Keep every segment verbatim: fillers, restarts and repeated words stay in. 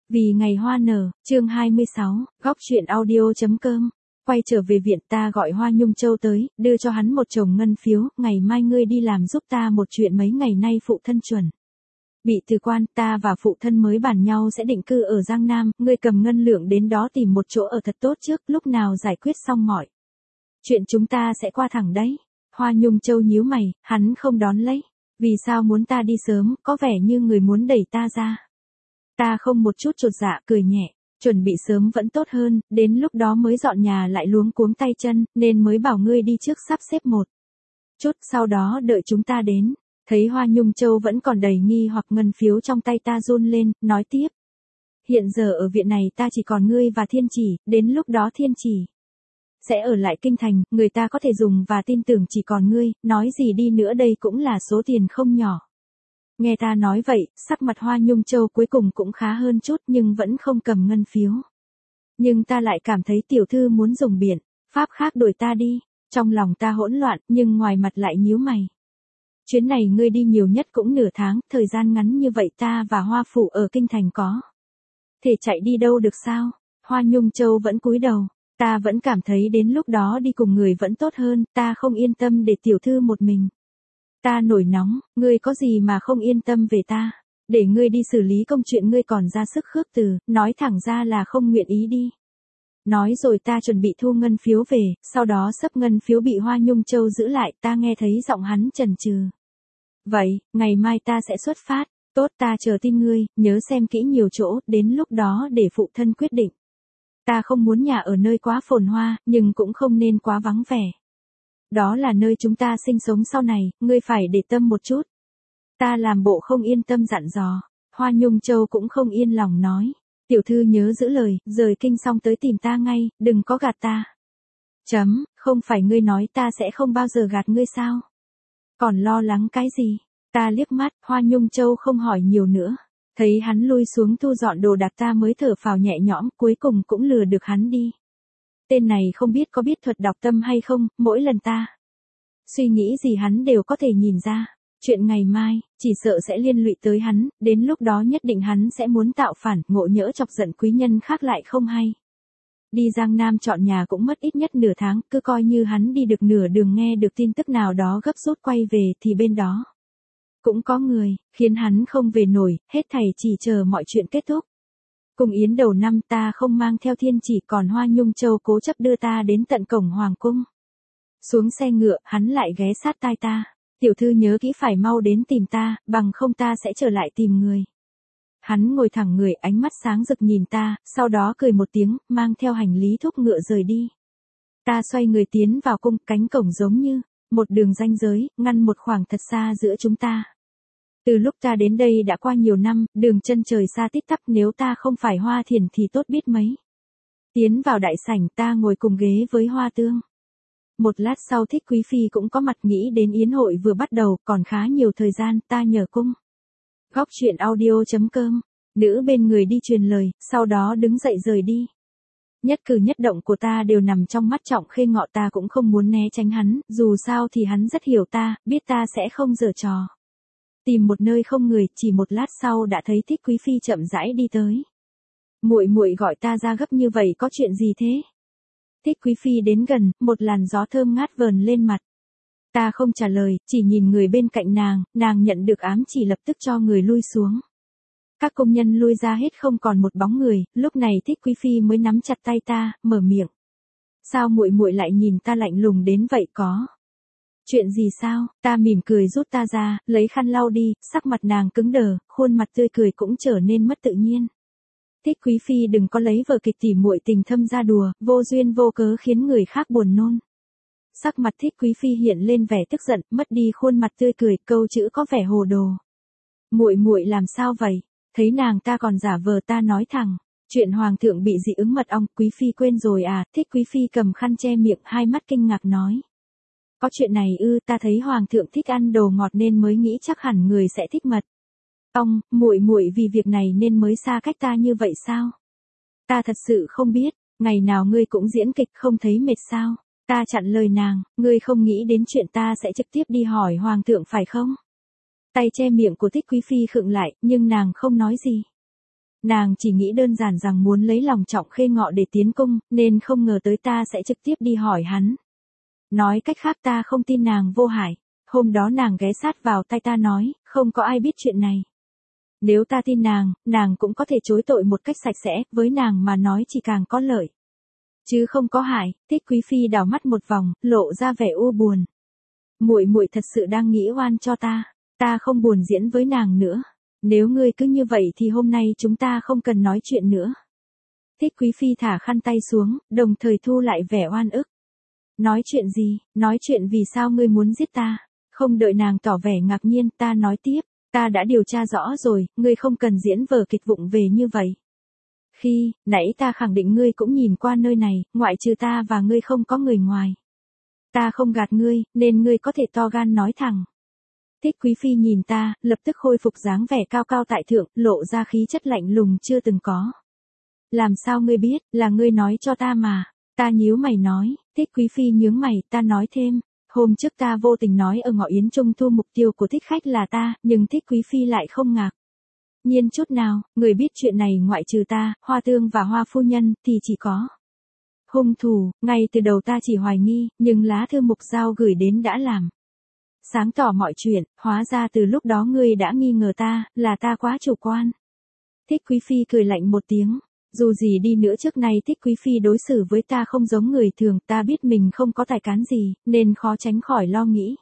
Vì ngày hoa nở, chương hai mươi sáu, góc truyện audio.com. Quay trở về viện, ta gọi Hoa Nhung Châu tới, đưa cho hắn một chồng ngân phiếu, ngày mai ngươi đi làm giúp ta một chuyện mấy ngày nay phụ thân chuẩn bị từ quan, ta và phụ thân mới bàn nhau sẽ định cư ở Giang Nam, ngươi cầm ngân lượng đến đó tìm một chỗ ở thật tốt trước, lúc nào giải quyết xong mọi chuyện chúng ta sẽ qua thẳng đấy. Hoa Nhung Châu nhíu mày, hắn không đón lấy. Vì sao muốn ta đi sớm, có vẻ như người muốn đẩy ta ra. Ta không một chút chột dạ, cười nhẹ, chuẩn bị sớm vẫn tốt hơn, đến lúc đó mới dọn nhà lại luống cuống tay chân, nên mới bảo ngươi đi trước sắp xếp một chút, sau đó đợi chúng ta đến. Thấy Hoa Nhung Châu vẫn còn đầy nghi hoặc, ngân phiếu trong tay ta run lên, nói tiếp. Hiện giờ ở viện này ta chỉ còn ngươi và Thiên Chỉ, đến lúc đó Thiên Chỉ sẽ ở lại kinh thành, người ta có thể dùng và tin tưởng chỉ còn ngươi, nói gì đi nữa đây cũng là số tiền không nhỏ. Nghe ta nói vậy, sắc mặt Hoa Nhung Châu cuối cùng cũng khá hơn chút nhưng vẫn không cầm ngân phiếu. Nhưng ta lại cảm thấy tiểu thư muốn dùng biện pháp khác đuổi ta đi, trong lòng ta hỗn loạn nhưng ngoài mặt lại nhíu mày. Chuyến này ngươi đi nhiều nhất cũng nửa tháng, thời gian ngắn như vậy ta và Hoa Phủ ở kinh thành có thể chạy đi đâu được sao? Hoa Nhung Châu vẫn cúi đầu. Ta vẫn cảm thấy đến lúc đó đi cùng người vẫn tốt hơn, ta không yên tâm để tiểu thư một mình. Ta nổi nóng, ngươi có gì mà không yên tâm về ta, để ngươi đi xử lý công chuyện ngươi còn ra sức khước từ, nói thẳng ra là không nguyện ý đi. Nói rồi ta chuẩn bị thu ngân phiếu về, sau đó sấp ngân phiếu bị Hoa Nhung Châu giữ lại, ta nghe thấy giọng hắn chần chừ. Vậy, ngày mai ta sẽ xuất phát, tốt ta chờ tin ngươi, nhớ xem kỹ nhiều chỗ, đến lúc đó để phụ thân quyết định. Ta không muốn nhà ở nơi quá phồn hoa, nhưng cũng không nên quá vắng vẻ. Đó là nơi chúng ta sinh sống sau này, ngươi phải để tâm một chút. Ta làm bộ không yên tâm dặn dò. Hoa Nhung Châu cũng không yên lòng nói. Tiểu thư nhớ giữ lời, rời kinh xong tới tìm ta ngay, đừng có gạt ta. Chấm, không phải ngươi nói ta sẽ không bao giờ gạt ngươi sao? Còn lo lắng cái gì? Ta liếc mắt, Hoa Nhung Châu không hỏi nhiều nữa. Thấy hắn lui xuống thu dọn đồ đạc ta mới thở phào nhẹ nhõm, cuối cùng cũng lừa được hắn đi. Tên này không biết có biết thuật đọc tâm hay không, mỗi lần ta suy nghĩ gì hắn đều có thể nhìn ra. Chuyện ngày mai, chỉ sợ sẽ liên lụy tới hắn, đến lúc đó nhất định hắn sẽ muốn tạo phản, ngộ nhỡ chọc giận quý nhân khác lại không hay. Đi Giang Nam chọn nhà cũng mất ít nhất nửa tháng, cứ coi như hắn đi được nửa đường nghe được tin tức nào đó gấp rút quay về thì bên đó cũng có người, khiến hắn không về nổi, hết thảy chỉ chờ mọi chuyện kết thúc. Cùng yến đầu năm ta không mang theo Thiên Chỉ, còn Hoa Nhung Châu cố chấp đưa ta đến tận cổng hoàng cung. Xuống xe ngựa, hắn lại ghé sát tai ta. Tiểu thư nhớ kỹ phải mau đến tìm ta, bằng không ta sẽ trở lại tìm người. Hắn ngồi thẳng người, ánh mắt sáng rực nhìn ta, sau đó cười một tiếng, mang theo hành lý thúc ngựa rời đi. Ta xoay người tiến vào cung, cánh cổng giống như một đường ranh giới, ngăn một khoảng thật xa giữa chúng ta. Từ lúc ta đến đây đã qua nhiều năm, đường chân trời xa tít tắp, nếu ta không phải Hoa Thiền thì tốt biết mấy. Tiến vào đại sảnh, ta ngồi cùng ghế với Hoa Tương. Một lát sau Thích Quý Phi cũng có mặt, nghĩ đến yến hội vừa bắt đầu, còn khá nhiều thời gian, ta nhờ cung. Góc truyện audio.com, nữ bên người đi truyền lời, sau đó đứng dậy rời đi. Nhất cử nhất động của ta đều nằm trong mắt Trọng Khê Ngọ, ta cũng không muốn né tránh hắn, dù sao thì hắn rất hiểu ta, biết ta sẽ không giở trò. Tìm một nơi không người, chỉ một lát sau đã thấy Thích Quý Phi chậm rãi đi tới. Muội muội gọi ta ra gấp như vậy có chuyện gì thế? Thích Quý Phi đến gần, một làn gió thơm ngát vờn lên mặt. Ta không trả lời, chỉ nhìn người bên cạnh nàng, nàng nhận được ám chỉ lập tức cho người lui xuống. Các công nhân lui ra hết không còn một bóng người, lúc này Thích Quý Phi mới nắm chặt tay ta, mở miệng. Sao muội muội lại nhìn ta lạnh lùng đến vậy, có chuyện gì sao? Ta mỉm cười rút ta ra, lấy khăn lau đi, sắc mặt nàng cứng đờ, khuôn mặt tươi cười cũng trở nên mất tự nhiên. Thích Quý Phi đừng có lấy vở kịch tỉ muội tình thâm ra đùa, vô duyên vô cớ khiến người khác buồn nôn. Sắc mặt Thích Quý Phi hiện lên vẻ tức giận, mất đi khuôn mặt tươi cười, câu chữ có vẻ hồ đồ. Muội muội làm sao vậy? Thấy nàng ta còn giả vờ, ta nói thẳng, chuyện hoàng thượng bị dị ứng mật ong, Quý Phi quên rồi à? Thích Quý Phi cầm khăn che miệng, hai mắt kinh ngạc nói. Có chuyện này ư? Ta thấy hoàng thượng thích ăn đồ ngọt nên mới nghĩ chắc hẳn người sẽ thích mật ong, muội muội vì việc này nên mới xa cách ta như vậy sao? Ta thật sự không biết, ngày nào ngươi cũng diễn kịch không thấy mệt sao? Ta chặn lời nàng, ngươi không nghĩ đến chuyện ta sẽ trực tiếp đi hỏi hoàng thượng phải không? Tay che miệng của Thích Quý Phi khựng lại, nhưng nàng không nói gì. Nàng chỉ nghĩ đơn giản rằng muốn lấy lòng Trọng Khê Ngọ để tiến cung, nên không ngờ tới ta sẽ trực tiếp đi hỏi hắn. Nói cách khác ta không tin nàng vô hại. Hôm đó nàng ghé sát vào tai ta nói, không có ai biết chuyện này. Nếu ta tin nàng, nàng cũng có thể chối tội một cách sạch sẽ, với nàng mà nói chỉ càng có lợi. Chứ không có hại. Thích Quý Phi đảo mắt một vòng, lộ ra vẻ u buồn. Muội muội thật sự đang nghĩ oan cho ta, ta không buồn diễn với nàng nữa. Nếu ngươi cứ như vậy thì hôm nay chúng ta không cần nói chuyện nữa. Thích Quý Phi thả khăn tay xuống, đồng thời thu lại vẻ oan ức. Nói chuyện gì, nói chuyện vì sao ngươi muốn giết ta? Không đợi nàng tỏ vẻ ngạc nhiên, ta nói tiếp, ta đã điều tra rõ rồi, ngươi không cần diễn vở kịch vụng về như vậy. Khi, nãy ta khẳng định ngươi cũng nhìn qua nơi này, ngoại trừ ta và ngươi không có người ngoài. Ta không gạt ngươi, nên ngươi có thể to gan nói thẳng. Thích Quý Phi nhìn ta, lập tức khôi phục dáng vẻ cao cao tại thượng, lộ ra khí chất lạnh lùng chưa từng có. Làm sao ngươi biết, là ngươi nói cho ta mà. Ta nhíu mày nói, Thích Quý Phi nhướng mày, ta nói thêm. Hôm trước ta vô tình nói ở ngọ yến trung thu mục tiêu của thích khách là ta, nhưng Thích Quý Phi lại không ngạc nhiên chút nào, người biết chuyện này ngoại trừ ta, Hoa Tương và Hoa Phu Nhân, thì chỉ có hung thủ. Ngay từ đầu ta chỉ hoài nghi, nhưng lá thư mục giao gửi đến đã làm sáng tỏ mọi chuyện, hóa ra từ lúc đó ngươi đã nghi ngờ ta, là ta quá chủ quan. Thích Quý Phi cười lạnh một tiếng. Dù gì đi nữa trước nay Thích Quý Phi đối xử với ta không giống người thường, ta biết mình không có tài cán gì, nên khó tránh khỏi lo nghĩ.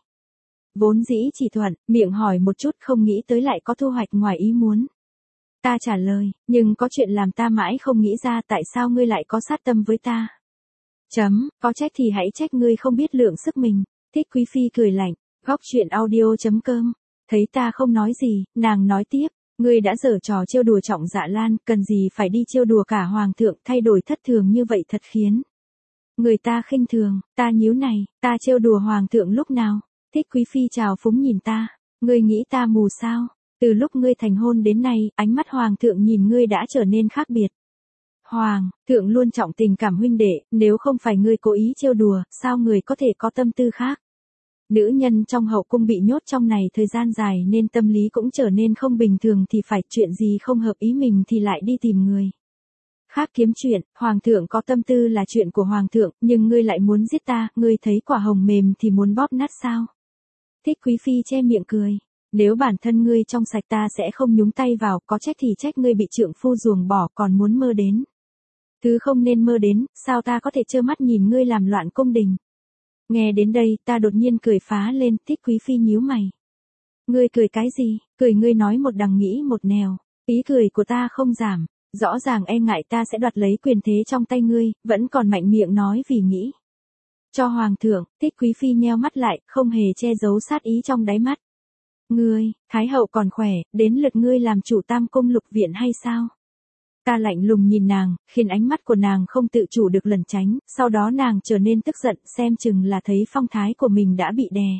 Vốn dĩ chỉ thuận, miệng hỏi một chút không nghĩ tới lại có thu hoạch ngoài ý muốn. Ta trả lời, nhưng có chuyện làm ta mãi không nghĩ ra tại sao ngươi lại có sát tâm với ta. Chấm, có trách thì hãy trách ngươi không biết lượng sức mình. Thích Quý Phi cười lạnh, góc chuyện audio chấm com. Thấy ta không nói gì, nàng nói tiếp. Ngươi đã giở trò trêu đùa Trọng Dạ Lan, cần gì phải đi trêu đùa cả hoàng thượng, thay đổi thất thường như vậy thật khiến người ta khinh thường. Ta nhíu này, ta trêu đùa hoàng thượng lúc nào? Thích Quý Phi trào phúng nhìn ta, ngươi nghĩ ta mù sao? Từ lúc ngươi thành hôn đến nay, ánh mắt hoàng thượng nhìn ngươi đã trở nên khác biệt. Hoàng thượng luôn trọng tình cảm huynh đệ, nếu không phải ngươi cố ý trêu đùa, sao người có thể có tâm tư khác? Nữ nhân trong hậu cung bị nhốt trong này thời gian dài nên tâm lý cũng trở nên không bình thường thì phải chuyện gì không hợp ý mình thì lại đi tìm người khác kiếm chuyện. Hoàng thượng có tâm tư là chuyện của hoàng thượng, nhưng ngươi lại muốn giết ta, ngươi thấy quả hồng mềm thì muốn bóp nát sao? Thích Quý Phi che miệng cười. Nếu bản thân ngươi trong sạch ta sẽ không nhúng tay vào, có trách thì trách ngươi bị trượng phu ruồng bỏ còn muốn mơ đến thứ không nên mơ đến, sao ta có thể trơ mắt nhìn ngươi làm loạn cung đình? Nghe đến đây, ta đột nhiên cười phá lên. Thích Quý Phi nhíu mày. Ngươi cười cái gì? Cười ngươi nói một đằng nghĩ một nẻo. Ý cười của ta không giảm. Rõ ràng e ngại ta sẽ đoạt lấy quyền thế trong tay ngươi, vẫn còn mạnh miệng nói vì nghĩ cho hoàng thượng. Thích Quý Phi nheo mắt lại, không hề che giấu sát ý trong đáy mắt. Ngươi, Thái hậu còn khỏe, đến lượt ngươi làm chủ Tam Cung Lục Viện hay sao? Ta lạnh lùng nhìn nàng, khiến ánh mắt của nàng không tự chủ được lẩn tránh, sau đó nàng trở nên tức giận, xem chừng là thấy phong thái của mình đã bị đè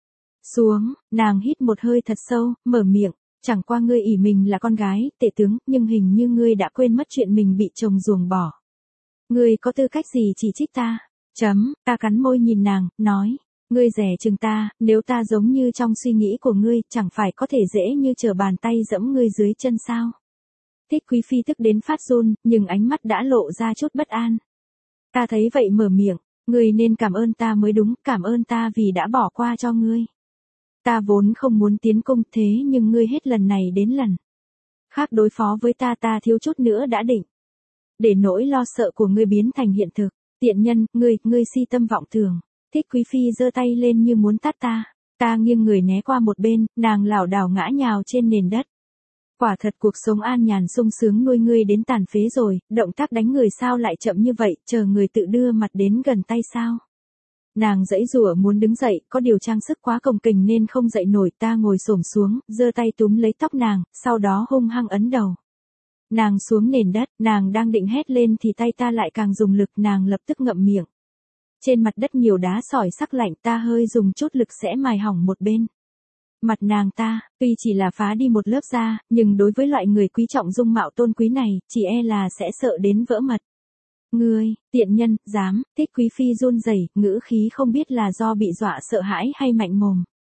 xuống. Nàng hít một hơi thật sâu, mở miệng, chẳng qua ngươi ỷ mình là con gái, tể tướng, nhưng hình như ngươi đã quên mất chuyện mình bị chồng ruồng bỏ. Ngươi có tư cách gì chỉ trích ta? Chấm, ta cắn môi nhìn nàng, nói, ngươi rẻ chừng ta, nếu ta giống như trong suy nghĩ của ngươi, chẳng phải có thể dễ như trở bàn tay dẫm ngươi dưới chân sao? Thích Quý Phi tức đến phát run, nhưng ánh mắt đã lộ ra chút bất an. Ta thấy vậy mở miệng, ngươi nên cảm ơn ta mới đúng, cảm ơn ta vì đã bỏ qua cho ngươi. Ta vốn không muốn tiến cung thế nhưng ngươi hết lần này đến lần khác đối phó với ta, ta thiếu chút nữa đã định để nỗi lo sợ của ngươi biến thành hiện thực. Tiện nhân, ngươi, ngươi si tâm vọng tưởng. Thích Quý Phi giơ tay lên như muốn tát ta. Ta nghiêng người né qua một bên, nàng lảo đảo ngã nhào trên nền đất. Quả thật cuộc sống an nhàn sung sướng nuôi ngươi đến tàn phế rồi, động tác đánh người sao lại chậm như vậy, chờ người tự đưa mặt đến gần tay sao? Nàng giãy giụa muốn đứng dậy, có điều trang sức quá cồng kềnh nên không dậy nổi. Ta ngồi xổm xuống, giơ tay túm lấy tóc nàng, sau đó hung hăng ấn đầu nàng xuống nền đất. Nàng đang định hét lên thì tay ta lại càng dùng lực, nàng lập tức ngậm miệng. Trên mặt đất nhiều đá sỏi sắc lạnh, ta hơi dùng chút lực sẽ mài hỏng một bên mặt nàng ta. Tuy chỉ là phá đi một lớp da, nhưng đối với loại người quý trọng dung mạo tôn quý này, chỉ e là sẽ sợ đến vỡ mật. Ngươi, tiện nhân, dám? Thích Quý Phi run rẩy, ngữ khí không biết là do bị dọa sợ hãi hay mạnh mồm.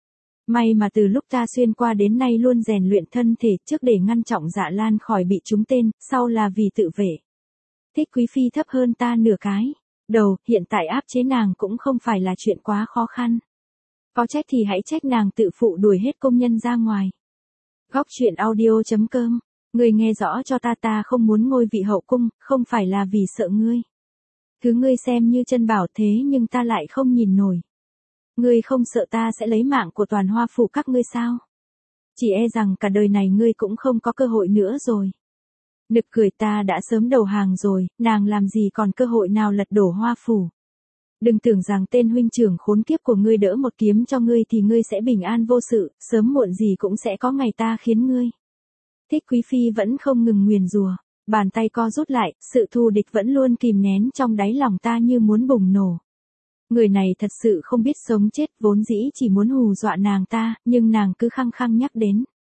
May mà từ lúc ta xuyên qua đến nay luôn rèn luyện thân thể, trước để ngăn Trọng Dạ Lan khỏi bị trúng tên, sau là vì tự vệ. Thích Quý Phi thấp hơn ta nửa cái đầu, hiện tại áp chế nàng cũng không phải là chuyện quá khó khăn. Có trách thì hãy trách nàng tự phụ đuổi hết công nhân ra ngoài. Góc truyện audio chấm com. Ngươi nghe rõ cho ta, ta không muốn ngôi vị hậu cung, không phải là vì sợ ngươi. Thứ ngươi xem như chân bảo thế nhưng ta lại không nhìn nổi. Ngươi không sợ ta sẽ lấy mạng của toàn Hoa phủ các ngươi sao? Chỉ e rằng cả đời này ngươi cũng không có cơ hội nữa rồi. Nực cười, ta đã sớm đầu hàng rồi, nàng làm gì còn cơ hội nào lật đổ Hoa phủ. Đừng tưởng rằng tên huynh trưởng khốn kiếp của ngươi đỡ một kiếm cho ngươi thì ngươi sẽ bình an vô sự, sớm muộn gì cũng sẽ có ngày ta khiến ngươi. Thích Quý Phi vẫn không ngừng nguyền rủa, bàn tay co rút lại, sự thù địch vẫn luôn kìm nén trong đáy lòng ta như muốn bùng nổ. Người này thật sự không biết sống chết, vốn dĩ chỉ muốn hù dọa nàng ta, nhưng nàng cứ khăng khăng nhắc đến.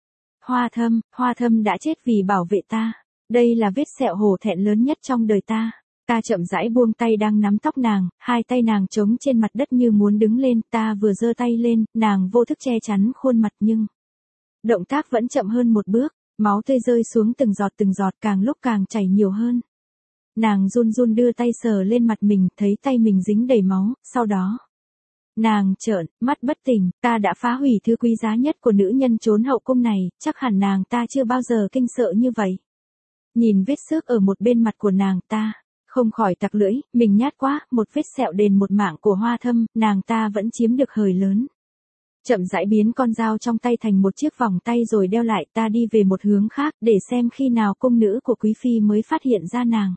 Hoa Thâm, Hoa Thâm đã chết vì bảo vệ ta. Đây là vết sẹo hổ thẹn lớn nhất trong đời ta. Ta chậm rãi buông tay đang nắm tóc nàng, hai tay nàng trống trên mặt đất như muốn đứng lên, ta vừa giơ tay lên, nàng vô thức che chắn khuôn mặt nhưng động tác vẫn chậm hơn một bước, máu tươi rơi xuống từng giọt từng giọt, càng lúc càng chảy nhiều hơn. Nàng run run đưa tay sờ lên mặt mình, thấy tay mình dính đầy máu, sau đó nàng trợn mắt bất tỉnh, ta đã phá hủy thứ quý giá nhất của nữ nhân trốn hậu cung này, chắc hẳn nàng ta chưa bao giờ kinh sợ như vậy. Nhìn vết xước ở một bên mặt của nàng ta, không khỏi tặc lưỡi, mình nhát quá, một vết sẹo đền một mạng của Hoa Thâm, nàng ta vẫn chiếm được hời lớn. Chậm rãi biến con dao trong tay thành một chiếc vòng tay rồi đeo lại, ta đi về một hướng khác, để xem khi nào cung nữ của Quý Phi mới phát hiện ra nàng.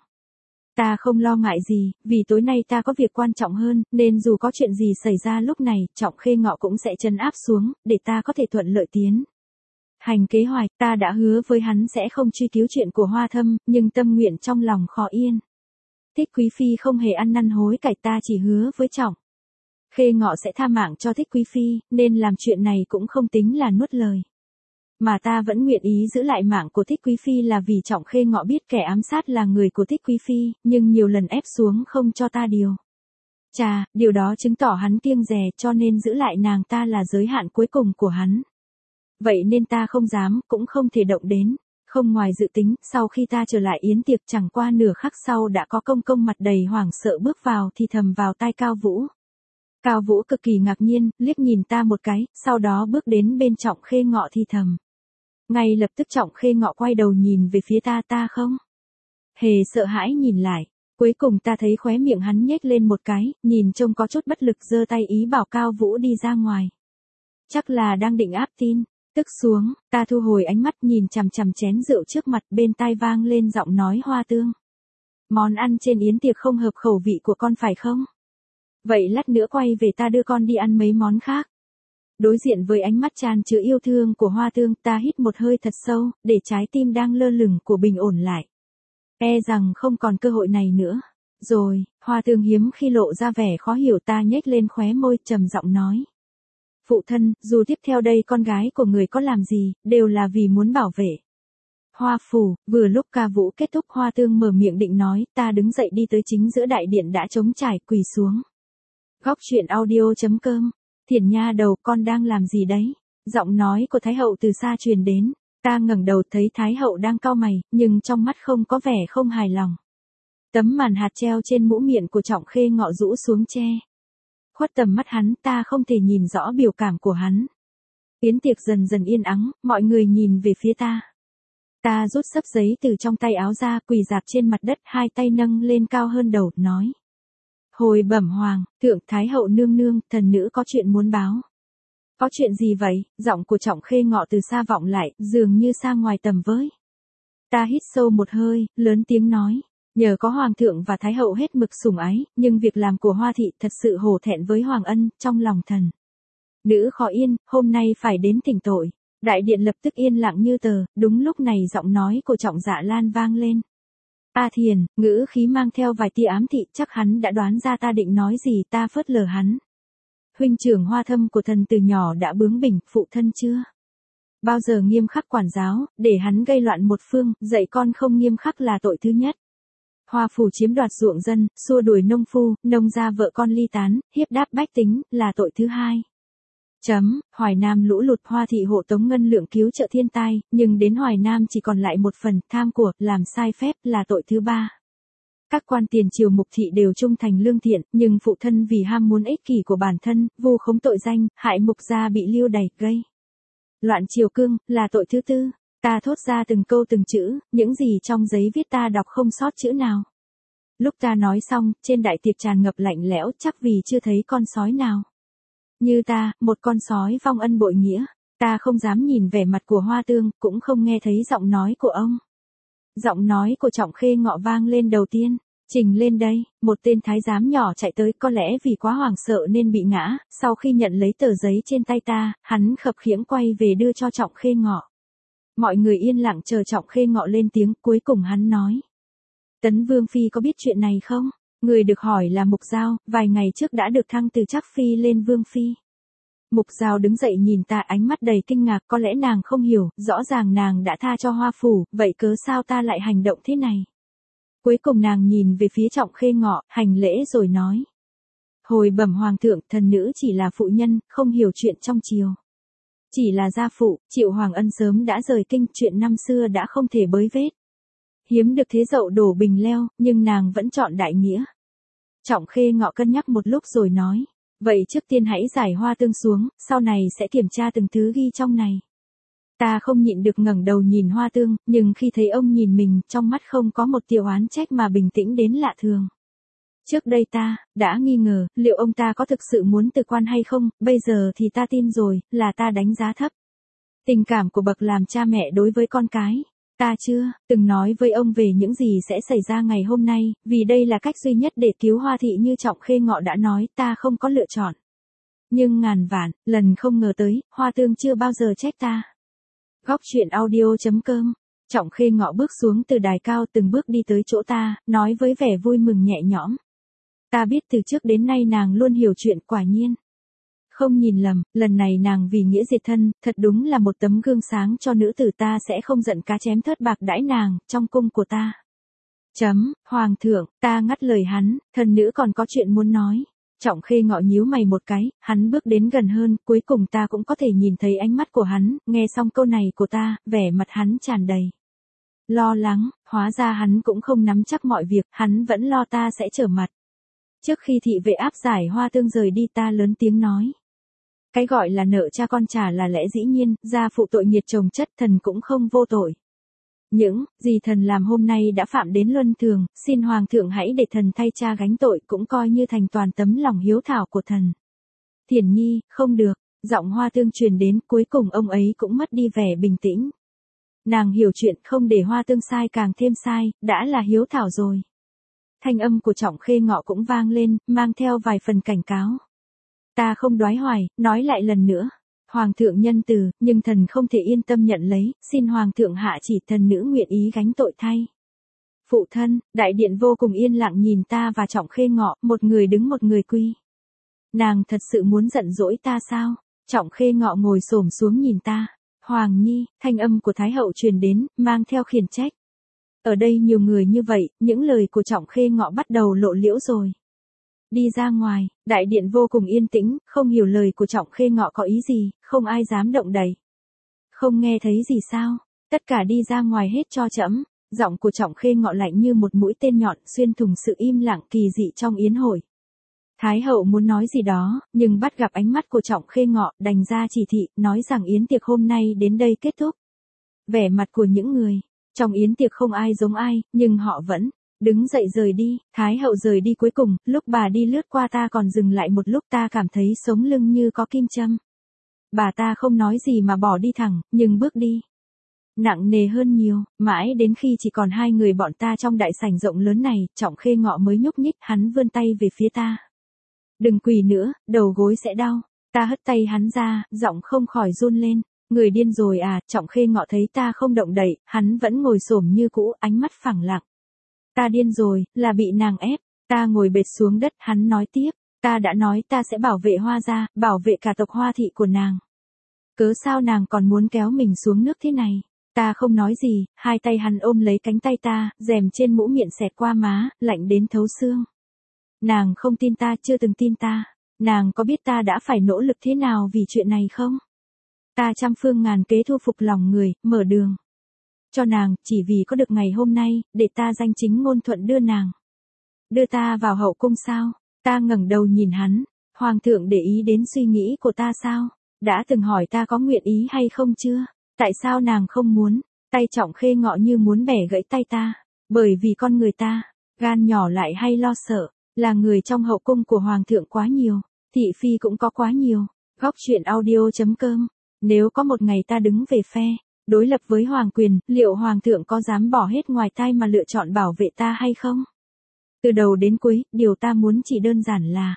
Ta không lo ngại gì, vì tối nay ta có việc quan trọng hơn, nên dù có chuyện gì xảy ra lúc này, Trọng Khê Ngọ cũng sẽ trấn áp xuống, để ta có thể thuận lợi tiến hành kế hoạch. Ta đã hứa với hắn sẽ không truy cứu chuyện của Hoa Thâm, nhưng tâm nguyện trong lòng khó yên. Thích Quý Phi không hề ăn năn hối cải, ta chỉ hứa với Trọng Khê Ngọ sẽ tha mạng cho Thích Quý Phi, nên làm chuyện này cũng không tính là nuốt lời. Mà ta vẫn nguyện ý giữ lại mạng của Thích Quý Phi là vì Trọng Khê Ngọ biết kẻ ám sát là người của Thích Quý Phi, nhưng nhiều lần ép xuống không cho ta điều Chà, điều đó chứng tỏ hắn kiêng dè, cho nên giữ lại nàng ta là giới hạn cuối cùng của hắn. Vậy nên ta không dám, cũng không thể động đến. Không ngoài dự tính, sau khi ta trở lại yến tiệc chẳng qua nửa khắc sau đã có công công mặt đầy hoảng sợ bước vào thì thầm vào tai Cao Vũ. Cao Vũ cực kỳ ngạc nhiên, liếc nhìn ta một cái, sau đó bước đến bên Trọng Khê Ngọ thì thầm. Ngay lập tức Trọng Khê Ngọ quay đầu nhìn về phía ta, ta không hề sợ hãi nhìn lại. Cuối cùng ta thấy khóe miệng hắn nhếch lên một cái, nhìn trông có chút bất lực, giơ tay ý bảo Cao Vũ đi ra ngoài. Chắc là đang định áp tin. Tức xuống, ta thu hồi ánh mắt nhìn chằm chằm chén rượu trước mặt, bên tai vang lên giọng nói Hoa Tương. Món ăn trên yến tiệc không hợp khẩu vị của con phải không? Vậy lát nữa quay về ta đưa con đi ăn mấy món khác. Đối diện với ánh mắt tràn chứa yêu thương của Hoa Tương, ta hít một hơi thật sâu, để trái tim đang lơ lửng của bình ổn lại. E rằng không còn cơ hội này nữa. Rồi, Hoa Tương hiếm khi lộ ra vẻ khó hiểu, ta nhếch lên khóe môi, trầm giọng nói. Phụ thân, dù tiếp theo đây con gái của người có làm gì, đều là vì muốn bảo vệ Hoa phủ. Vừa lúc ca vũ kết thúc, Hoa Tương mở miệng định nói, ta đứng dậy đi tới chính giữa đại điện đã trống trải, quỳ xuống. Góc truyện audio chấm com. Thiển nha đầu, con đang làm gì đấy? Giọng nói của Thái hậu từ xa truyền đến. Ta ngẩng đầu thấy Thái hậu đang cau mày, nhưng trong mắt không có vẻ không hài lòng. Tấm màn hạt treo trên mũ miệng của Trọng Khê Ngọ rũ xuống che khuất tầm mắt hắn, ta không thể nhìn rõ biểu cảm của hắn. Yến tiệc dần dần yên ắng, mọi người nhìn về phía ta. Ta rút xấp giấy từ trong tay áo ra, quỳ rạp trên mặt đất, hai tay nâng lên cao hơn đầu, nói. Hồi bẩm hoàng, thượng Thái hậu nương nương, thần nữ có chuyện muốn báo. Có chuyện gì vậy? Giọng của Trọng Khê Ngọ từ xa vọng lại, dường như xa ngoài tầm với. Ta hít sâu một hơi, lớn tiếng nói. Nhờ có hoàng thượng và thái hậu hết mực sủng ái, nhưng việc làm của Hoa thị thật sự hổ thẹn với hoàng ân, trong lòng thần nữ khó yên, hôm nay phải đến thỉnh tội. Đại điện lập tức yên lặng như tờ, đúng lúc này giọng nói của Trọng Dạ Lan vang lên. A Thiền, ngữ khí mang theo vài tia ám thị, chắc hắn đã đoán ra ta định nói gì, ta phớt lờ hắn. Huynh trưởng Hoa Thâm của thần từ nhỏ đã bướng bỉnh, phụ thân chưa bao giờ nghiêm khắc quản giáo, để hắn gây loạn một phương, dạy con không nghiêm khắc là tội thứ nhất. Hoa phủ chiếm đoạt ruộng dân, xua đuổi nông phu, nông gia vợ con ly tán, hiếp đáp bách tính, là tội thứ hai. Chấm, Hoài Nam lũ lụt Hoa thị hộ tống ngân lượng cứu trợ thiên tai, nhưng đến Hoài Nam chỉ còn lại một phần, tham của, làm sai phép là tội thứ ba. Các quan tiền triều mục thị đều trung thành lương thiện, nhưng phụ thân vì ham muốn ích kỷ của bản thân, vu khống tội danh, hại mục gia bị lưu đày, gây loạn triều cương, là tội thứ tư. Ta thốt ra từng câu từng chữ, những gì trong giấy viết ta đọc không sót chữ nào. Lúc ta nói xong, trên đại tiệc tràn ngập lạnh lẽo, chắc vì chưa thấy con sói nào như ta, một con sói vong ân bội nghĩa. Ta không dám nhìn vẻ mặt của Hoa Tương, cũng không nghe thấy giọng nói của ông. Giọng nói của Trọng Khê Ngọ vang lên đầu tiên. Trình lên đây, một tên thái giám nhỏ chạy tới, có lẽ vì quá hoảng sợ nên bị ngã, sau khi nhận lấy tờ giấy trên tay ta, hắn khập khiễng quay về đưa cho Trọng Khê Ngọ. Mọi người yên lặng chờ Trọng Khê Ngọ lên tiếng, cuối cùng hắn nói. Tấn Vương Phi có biết chuyện này không? Người được hỏi là Mục Giao, vài ngày trước đã được thăng từ Trác Phi lên Vương Phi. Mục Giao đứng dậy nhìn ta, ánh mắt đầy kinh ngạc, có lẽ nàng không hiểu, rõ ràng nàng đã tha cho Hoa Phủ, vậy cớ sao ta lại hành động thế này? Cuối cùng nàng nhìn về phía Trọng Khê Ngọ, hành lễ rồi nói. Hồi bẩm Hoàng thượng, thần nữ chỉ là phụ nhân, không hiểu chuyện trong triều. Chỉ là gia phụ, Triệu Hoàng Ân sớm đã rời kinh, chuyện năm xưa đã không thể bới vết. Hiếm được thế dậu đổ bình leo, nhưng nàng vẫn chọn đại nghĩa. Trọng Khê Ngọ cân nhắc một lúc rồi nói. Vậy trước tiên hãy giải Hoa Tương xuống, sau này sẽ kiểm tra từng thứ ghi trong này. Ta không nhịn được ngẩng đầu nhìn Hoa Tương, nhưng khi thấy ông nhìn mình, trong mắt không có một tia oán trách mà bình tĩnh đến lạ thường. Trước đây ta, đã nghi ngờ, liệu ông ta có thực sự muốn từ quan hay không, bây giờ thì ta tin rồi, là ta đánh giá thấp tình cảm của bậc làm cha mẹ đối với con cái. Ta chưa từng nói với ông về những gì sẽ xảy ra ngày hôm nay, vì đây là cách duy nhất để cứu Hoa thị như Trọng Khê Ngọ đã nói, ta không có lựa chọn. Nhưng ngàn vạn, lần không ngờ tới, Hoa Tương chưa bao giờ trách ta. Góc truyện audio chấm com. Trọng Khê Ngọ bước xuống từ đài cao, từng bước đi tới chỗ ta, nói với vẻ vui mừng nhẹ nhõm. Ta biết từ trước đến nay nàng luôn hiểu chuyện, quả nhiên. Không nhìn lầm, lần này nàng vì nghĩa diệt thân, thật đúng là một tấm gương sáng cho nữ tử, ta sẽ không giận cá chém thớt bạc đãi nàng, trong cung của ta. Chấm, Hoàng thượng, ta ngắt lời hắn, thần nữ còn có chuyện muốn nói. Trọng Khê Ngọ nhíu mày một cái, hắn bước đến gần hơn, cuối cùng ta cũng có thể nhìn thấy ánh mắt của hắn, nghe xong câu này của ta, vẻ mặt hắn tràn đầy lo lắng, hóa ra hắn cũng không nắm chắc mọi việc, hắn vẫn lo ta sẽ trở mặt. Trước khi thị vệ áp giải Hoa Tương rời đi, ta lớn tiếng nói. Cái gọi là nợ cha con trả là lẽ dĩ nhiên, gia phụ tội nghiệt chồng chất, thần cũng không vô tội. Những gì thần làm hôm nay đã phạm đến luân thường, xin Hoàng thượng hãy để thần thay cha gánh tội, cũng coi như thành toàn tấm lòng hiếu thảo của thần. Thiển Nhi, không được, giọng Hoa Tương truyền đến, cuối cùng ông ấy cũng mất đi vẻ bình tĩnh. Nàng hiểu chuyện, không để Hoa Tương sai càng thêm sai, đã là hiếu thảo rồi. Thanh âm của Trọng Khê Ngọ cũng vang lên, mang theo vài phần cảnh cáo. Ta không đoái hoài, nói lại lần nữa. Hoàng thượng nhân từ, nhưng thần không thể yên tâm nhận lấy, xin Hoàng thượng hạ chỉ, thần nữ nguyện ý gánh tội thay. Phụ thân, đại điện vô cùng yên lặng nhìn ta và Trọng Khê Ngọ, một người đứng một người quy. Nàng thật sự muốn giận dỗi ta sao? Trọng Khê Ngọ ngồi xổm xuống nhìn ta. Hoàng Nhi, thanh âm của Thái hậu truyền đến, mang theo khiển trách. Ở đây nhiều người như vậy, những lời của Trọng Khê Ngọ bắt đầu lộ liễu rồi. Đi ra ngoài, đại điện vô cùng yên tĩnh, không hiểu lời của Trọng Khê Ngọ có ý gì, không ai dám động đậy. Không nghe thấy gì sao? Tất cả đi ra ngoài hết cho trẫm. Giọng của Trọng Khê Ngọ lạnh như một mũi tên nhọn, xuyên thủng sự im lặng kỳ dị trong yến hội. Thái hậu muốn nói gì đó, nhưng bắt gặp ánh mắt của Trọng Khê Ngọ, đành ra chỉ thị, nói rằng yến tiệc hôm nay đến đây kết thúc. Vẻ mặt của những người trong yến tiệc không ai giống ai, nhưng họ vẫn đứng dậy rời đi. Thái hậu rời đi cuối cùng, lúc bà đi lướt qua ta còn dừng lại một lúc, ta cảm thấy sống lưng như có kim châm. Bà ta không nói gì mà bỏ đi thẳng, nhưng bước đi nặng nề hơn nhiều, mãi đến khi chỉ còn hai người bọn ta trong đại sảnh rộng lớn này, Trọng Khê Ngọ mới nhúc nhích, hắn vươn tay về phía ta. Đừng quỳ nữa, đầu gối sẽ đau. Ta hất tay hắn ra, giọng không khỏi run lên. Người điên rồi à? Trọng Khê Ngọ thấy ta không động đậy, hắn vẫn ngồi xổm như cũ, ánh mắt phẳng lặng. Ta điên rồi, là bị nàng ép. Ta ngồi bệt xuống đất, hắn nói tiếp. Ta đã nói ta sẽ bảo vệ Hoa gia, bảo vệ cả tộc Hoa thị của nàng. Cớ sao nàng còn muốn kéo mình xuống nước thế này? Ta không nói gì, hai tay hắn ôm lấy cánh tay ta, rèm trên mũ miệng xẹt qua má, lạnh đến thấu xương. Nàng không tin ta, chưa từng tin ta. Nàng có biết ta đã phải nỗ lực thế nào vì chuyện này không? Ta trăm phương ngàn kế thu phục lòng người, mở đường cho nàng, chỉ vì có được ngày hôm nay, để ta danh chính ngôn thuận đưa nàng. Đưa ta vào hậu cung sao? Ta ngẩng đầu nhìn hắn, Hoàng thượng để ý đến suy nghĩ của ta sao? Đã từng hỏi ta có nguyện ý hay không chưa? Tại sao nàng không muốn? Tay Trọng Khê Ngọ như muốn bẻ gãy tay ta. Bởi vì con người ta, gan nhỏ lại hay lo sợ, là người trong hậu cung của Hoàng thượng quá nhiều, thị phi cũng có quá nhiều. Góc truyện audio chấm com. Nếu có một ngày ta đứng về phe, đối lập với Hoàng quyền, liệu Hoàng thượng có dám bỏ hết ngoài tai mà lựa chọn bảo vệ ta hay không? Từ đầu đến cuối, điều ta muốn chỉ đơn giản là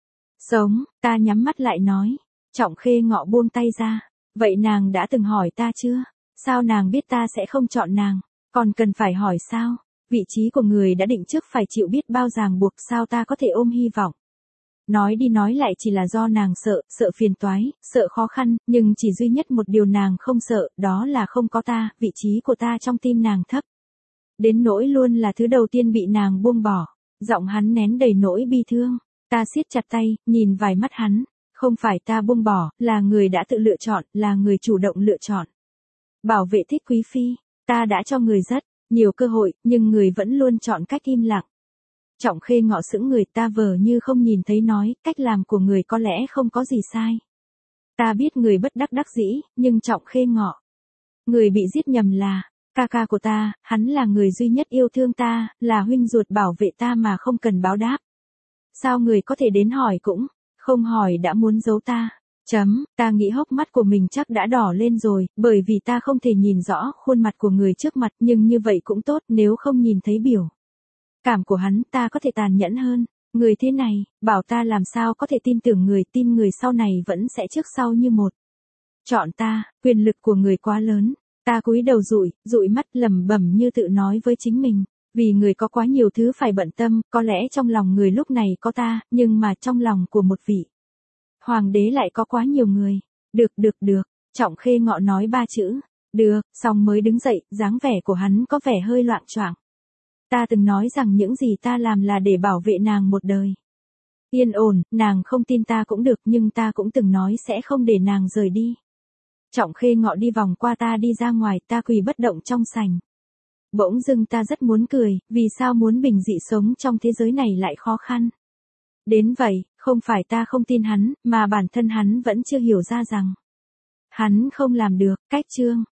sống. Ta nhắm mắt lại nói. Trọng Khê Ngọ buông tay ra. Vậy nàng đã từng hỏi ta chưa? Sao nàng biết ta sẽ không chọn nàng? Còn cần phải hỏi sao? Vị trí của người đã định trước phải chịu biết bao ràng buộc, sao ta có thể ôm hy vọng? Nói đi nói lại chỉ là do nàng sợ, sợ phiền toái, sợ khó khăn, nhưng chỉ duy nhất một điều nàng không sợ, đó là không có ta, vị trí của ta trong tim nàng thấp. Đến nỗi luôn là thứ đầu tiên bị nàng buông bỏ. Giọng hắn nén đầy nỗi bi thương. Ta siết chặt tay, nhìn vài mắt hắn. Không phải ta buông bỏ, là người đã tự lựa chọn, là người chủ động lựa chọn. Bảo vệ Thích Quý Phi, ta đã cho người rất nhiều cơ hội, nhưng người vẫn luôn chọn cách im lặng. Trọng Khê Ngọ sững người, ta vờ như không nhìn thấy nói, cách làm của người có lẽ không có gì sai. Ta biết người bất đắc đắc dĩ, nhưng Trọng Khê Ngọ, người bị giết nhầm là ca ca của ta, hắn là người duy nhất yêu thương ta, là huynh ruột bảo vệ ta mà không cần báo đáp. Sao người có thể đến hỏi cũng không hỏi đã muốn giấu ta? Chấm, ta nghĩ hốc mắt của mình chắc đã đỏ lên rồi, bởi vì ta không thể nhìn rõ khuôn mặt của người trước mặt, nhưng như vậy cũng tốt, nếu không nhìn thấy biểu cảm của hắn, ta có thể tàn nhẫn hơn. Người thế này, bảo ta làm sao có thể tin tưởng người, tin người sau này vẫn sẽ trước sau như một. Chọn ta, quyền lực của người quá lớn. Ta cúi đầu dụi, dụi mắt lẩm bẩm như tự nói với chính mình. Vì người có quá nhiều thứ phải bận tâm, có lẽ trong lòng người lúc này có ta, nhưng mà trong lòng của một vị hoàng đế lại có quá nhiều người. Được được được, Trọng Khê Ngọ nói ba chữ. Được, xong mới đứng dậy, dáng vẻ của hắn có vẻ hơi loạng choạng. Ta từng nói rằng những gì ta làm là để bảo vệ nàng một đời yên ổn, nàng không tin ta cũng được, nhưng ta cũng từng nói sẽ không để nàng rời đi. Trọng Khê Ngọ đi vòng qua ta đi ra ngoài, ta quỳ bất động trong sảnh. Bỗng dưng ta rất muốn cười, vì sao muốn bình dị sống trong thế giới này lại khó khăn. Đến vậy, không phải ta không tin hắn, mà bản thân hắn vẫn chưa hiểu ra rằng hắn không làm được. Cách chương